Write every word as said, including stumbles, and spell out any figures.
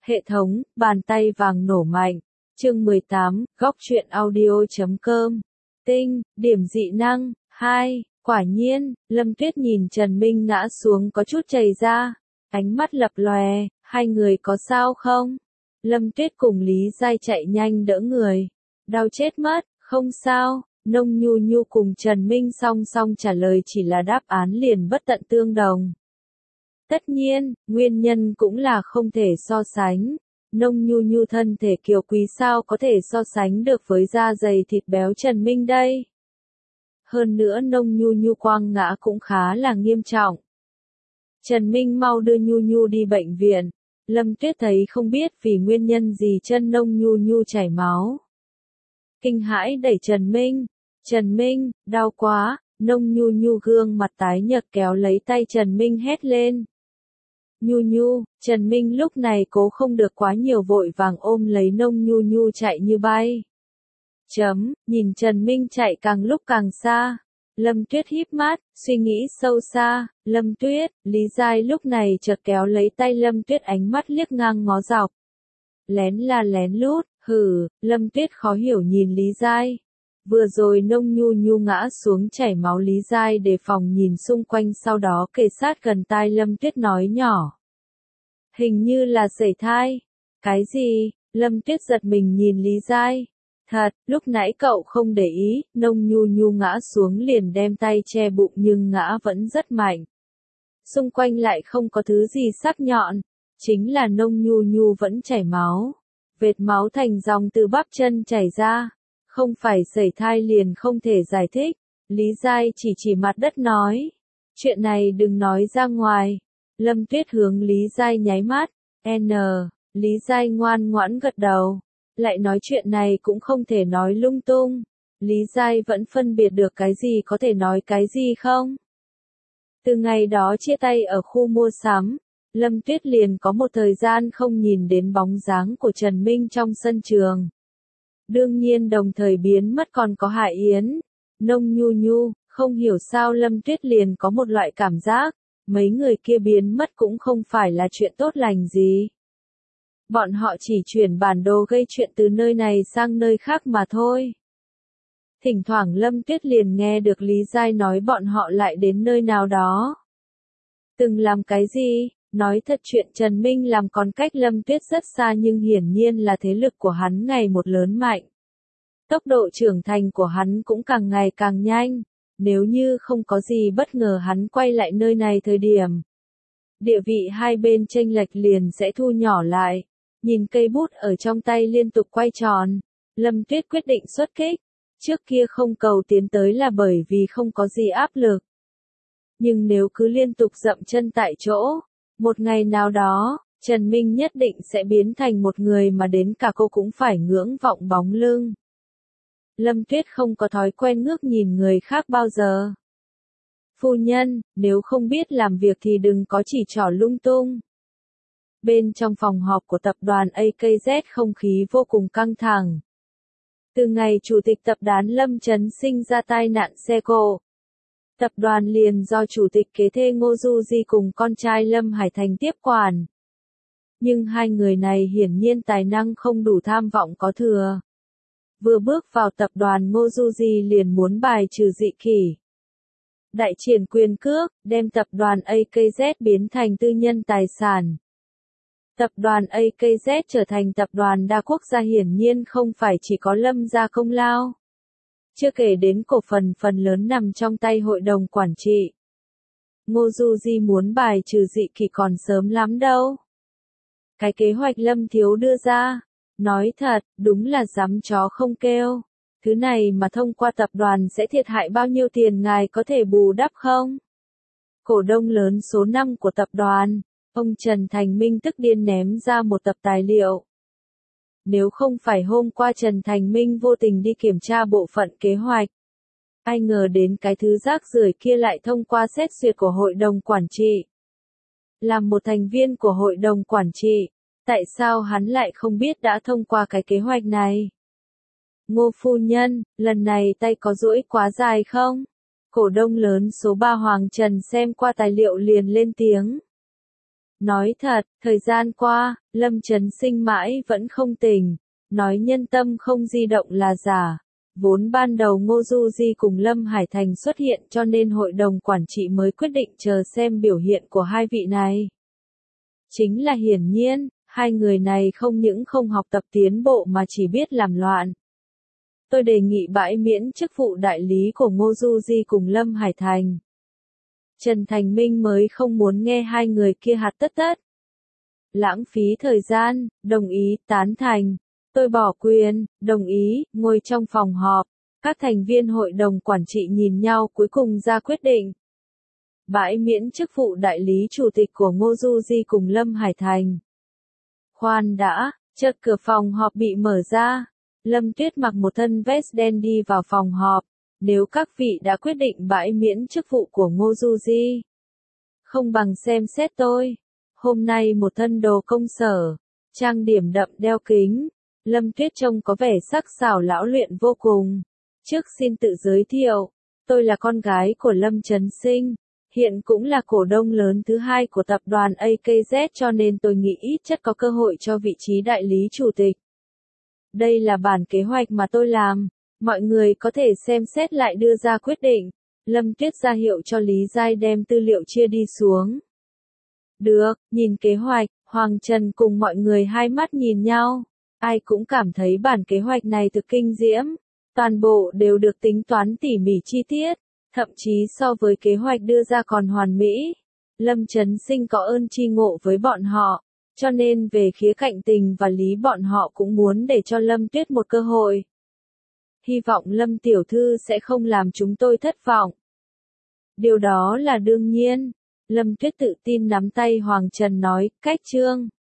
Hệ thống, bàn tay vàng nổ mạnh. Chương mười tám, góc truyện audio.com. Tinh, điểm dị năng, hai. Quả nhiên, Lâm Tuyết nhìn Trần Minh ngã xuống có chút chảy ra. Ánh mắt lập lòe, hai người có sao không? Lâm Tuyết cùng Lý Giai chạy nhanh đỡ người. Đau chết mất, không sao. Nông Nhu Nhu cùng Trần Minh song song trả lời chỉ là đáp án liền bất tận tương đồng. Tất nhiên, nguyên nhân cũng là không thể so sánh. Nông Nhu Nhu thân thể kiều quý sao có thể so sánh được với da dày thịt béo Trần Minh đây. Hơn nữa Nông Nhu Nhu quăng ngã cũng khá là nghiêm trọng. Trần Minh mau đưa Nhu Nhu đi bệnh viện. Lâm Tuyết thấy không biết vì nguyên nhân gì chân Nông Nhu Nhu chảy máu. Kinh hãi đẩy Trần Minh. Trần Minh, đau quá. Nông Nhu Nhu gương mặt tái nhợt kéo lấy tay Trần Minh hét lên. Nhu Nhu, Trần Minh lúc này cố không được quá nhiều vội vàng ôm lấy Nông Nhu Nhu chạy như bay. Chấm, nhìn Trần Minh chạy càng lúc càng xa. Lâm Tuyết híp mắt, suy nghĩ sâu xa. Lâm Tuyết, Lý Giai lúc này chợt kéo lấy tay Lâm Tuyết ánh mắt liếc ngang ngó dọc. Lén là lén lút, hừ, Lâm Tuyết khó hiểu nhìn Lý Giai. Vừa rồi Nông Nhu Nhu ngã xuống chảy máu Lý Giai đề phòng nhìn xung quanh sau đó kề sát gần tai Lâm Tuyết nói nhỏ. Hình như là sẩy thai. Cái gì? Lâm Tuyết giật mình nhìn Lý Giai. Thật, lúc nãy cậu không để ý, Nông Nhu Nhu ngã xuống liền đem tay che bụng nhưng ngã vẫn rất mạnh. Xung quanh lại không có thứ gì sắc nhọn, chính là Nông Nhu Nhu vẫn chảy máu. Vệt máu thành dòng từ bắp chân chảy ra. Không phải sẩy thai liền không thể giải thích. Lý Giai chỉ chỉ mặt đất nói. Chuyện này đừng nói ra ngoài. Lâm Tuyết hướng Lý Giai nháy mắt. N. Lý Giai ngoan ngoãn gật đầu. Lại nói chuyện này cũng không thể nói lung tung. Lý Giai vẫn phân biệt được cái gì có thể nói cái gì không. Từ ngày đó chia tay ở khu mua sắm, Lâm Tuyết liền có một thời gian không nhìn đến bóng dáng của Trần Minh trong sân trường. Đương nhiên đồng thời biến mất còn có Hạ Yến, Nông Nhu Nhu, không hiểu sao Lâm Tuyết liền có một loại cảm giác, mấy người kia biến mất cũng không phải là chuyện tốt lành gì. Bọn họ chỉ chuyển bản đồ gây chuyện từ nơi này sang nơi khác mà thôi. Thỉnh thoảng Lâm Tuyết liền nghe được Lý Giai nói bọn họ lại đến nơi nào đó. Từng làm cái gì? Nói thật chuyện Trần Minh làm còn cách Lâm Tuyết rất xa nhưng hiển nhiên là thế lực của hắn ngày một lớn mạnh. Tốc độ trưởng thành của hắn cũng càng ngày càng nhanh, nếu như không có gì bất ngờ hắn quay lại nơi này thời điểm. Địa vị hai bên chênh lệch liền sẽ thu nhỏ lại, nhìn cây bút ở trong tay liên tục quay tròn, Lâm Tuyết quyết định xuất kích, trước kia không cầu tiến tới là bởi vì không có gì áp lực. Nhưng nếu cứ liên tục dậm chân tại chỗ, một ngày nào đó, Trần Minh nhất định sẽ biến thành một người mà đến cả cô cũng phải ngưỡng vọng bóng lưng. Lâm Tuyết không có thói quen ngước nhìn người khác bao giờ. Phu nhân, nếu không biết làm việc thì đừng có chỉ trỏ lung tung. Bên trong phòng họp của tập đoàn a ca zét không khí vô cùng căng thẳng. Từ ngày chủ tịch tập đoàn Lâm Trấn sinh ra tai nạn xe cộ, tập đoàn liền do chủ tịch kế thê Ngô Du Di cùng con trai Lâm Hải Thành tiếp quản. Nhưng hai người này hiển nhiên tài năng không đủ tham vọng có thừa. Vừa bước vào tập đoàn Ngô Du Di liền muốn bài trừ dị kỷ. Đại triển quyền cước, đem tập đoàn a ca zét biến thành tư nhân tài sản. Tập đoàn a ca zét trở thành tập đoàn đa quốc gia hiển nhiên không phải chỉ có Lâm gia công lao. Chưa kể đến cổ phần phần lớn nằm trong tay hội đồng quản trị. Ngô Du Di muốn bài trừ dị kỷ còn sớm lắm đâu. Cái kế hoạch Lâm Thiếu đưa ra, nói thật, đúng là dám chó không kêu. Thứ này mà thông qua tập đoàn sẽ thiệt hại bao nhiêu tiền ngài có thể bù đắp không? Cổ đông lớn số năm của tập đoàn, ông Trần Thành Minh tức điên ném ra một tập tài liệu. Nếu không phải hôm qua Trần Thành Minh vô tình đi kiểm tra bộ phận kế hoạch, ai ngờ đến cái thứ rác rưởi kia lại thông qua xét duyệt của hội đồng quản trị. Làm một thành viên của hội đồng quản trị, tại sao hắn lại không biết đã thông qua cái kế hoạch này? Ngô phu nhân, lần này tay có duỗi quá dài không? Cổ đông lớn số ba Hoàng Trần xem qua tài liệu liền lên tiếng. Nói thật, thời gian qua, Lâm Chấn Sinh mãi vẫn không tỉnh. Nói nhân tâm không di động là giả. Vốn ban đầu Ngô Du Di cùng Lâm Hải Thành xuất hiện cho nên hội đồng quản trị mới quyết định chờ xem biểu hiện của hai vị này. Chính là hiển nhiên, hai người này không những không học tập tiến bộ mà chỉ biết làm loạn. Tôi đề nghị bãi miễn chức vụ đại lý của Ngô Du Di cùng Lâm Hải Thành. Trần Thành Minh mới không muốn nghe hai người kia hạt tất tất. Lãng phí thời gian, đồng ý, tán thành. Tôi bỏ quyền, đồng ý, ngồi trong phòng họp. Các thành viên hội đồng quản trị nhìn nhau cuối cùng ra quyết định. Bãi miễn chức vụ đại lý chủ tịch của Ngô Du Di cùng Lâm Hải Thành. Khoan đã, chợt cửa phòng họp bị mở ra. Lâm Tuyết mặc một thân vest đen đi vào phòng họp. Nếu các vị đã quyết định bãi miễn chức vụ của Ngô Du Di, không bằng xem xét tôi. Hôm nay một thân đồ công sở, trang điểm đậm đeo kính. Lâm Tuyết trông có vẻ sắc sảo lão luyện vô cùng. Trước xin tự giới thiệu, tôi là con gái của Lâm Chấn Sinh, hiện cũng là cổ đông lớn thứ hai của tập đoàn a ca dét cho nên tôi nghĩ ít chất có cơ hội cho vị trí đại lý chủ tịch. Đây là bản kế hoạch mà tôi làm, mọi người có thể xem xét lại đưa ra quyết định. Lâm Tuyết ra hiệu cho Lý Giai đem tư liệu chia đi xuống. Được, nhìn kế hoạch, Hoàng Trần cùng mọi người hai mắt nhìn nhau. Ai cũng cảm thấy bản kế hoạch này thực kinh diễm. Toàn bộ đều được tính toán tỉ mỉ chi tiết, thậm chí so với kế hoạch đưa ra còn hoàn mỹ. Lâm Chấn Sinh có ơn tri ngộ với bọn họ, cho nên về khía cạnh tình và lý bọn họ cũng muốn để cho Lâm Tuyết một cơ hội. Hy vọng Lâm tiểu thư sẽ không làm chúng tôi thất vọng. Điều đó là đương nhiên. Lâm Tuyết tự tin nắm tay Hoàng Trần nói, cách trương.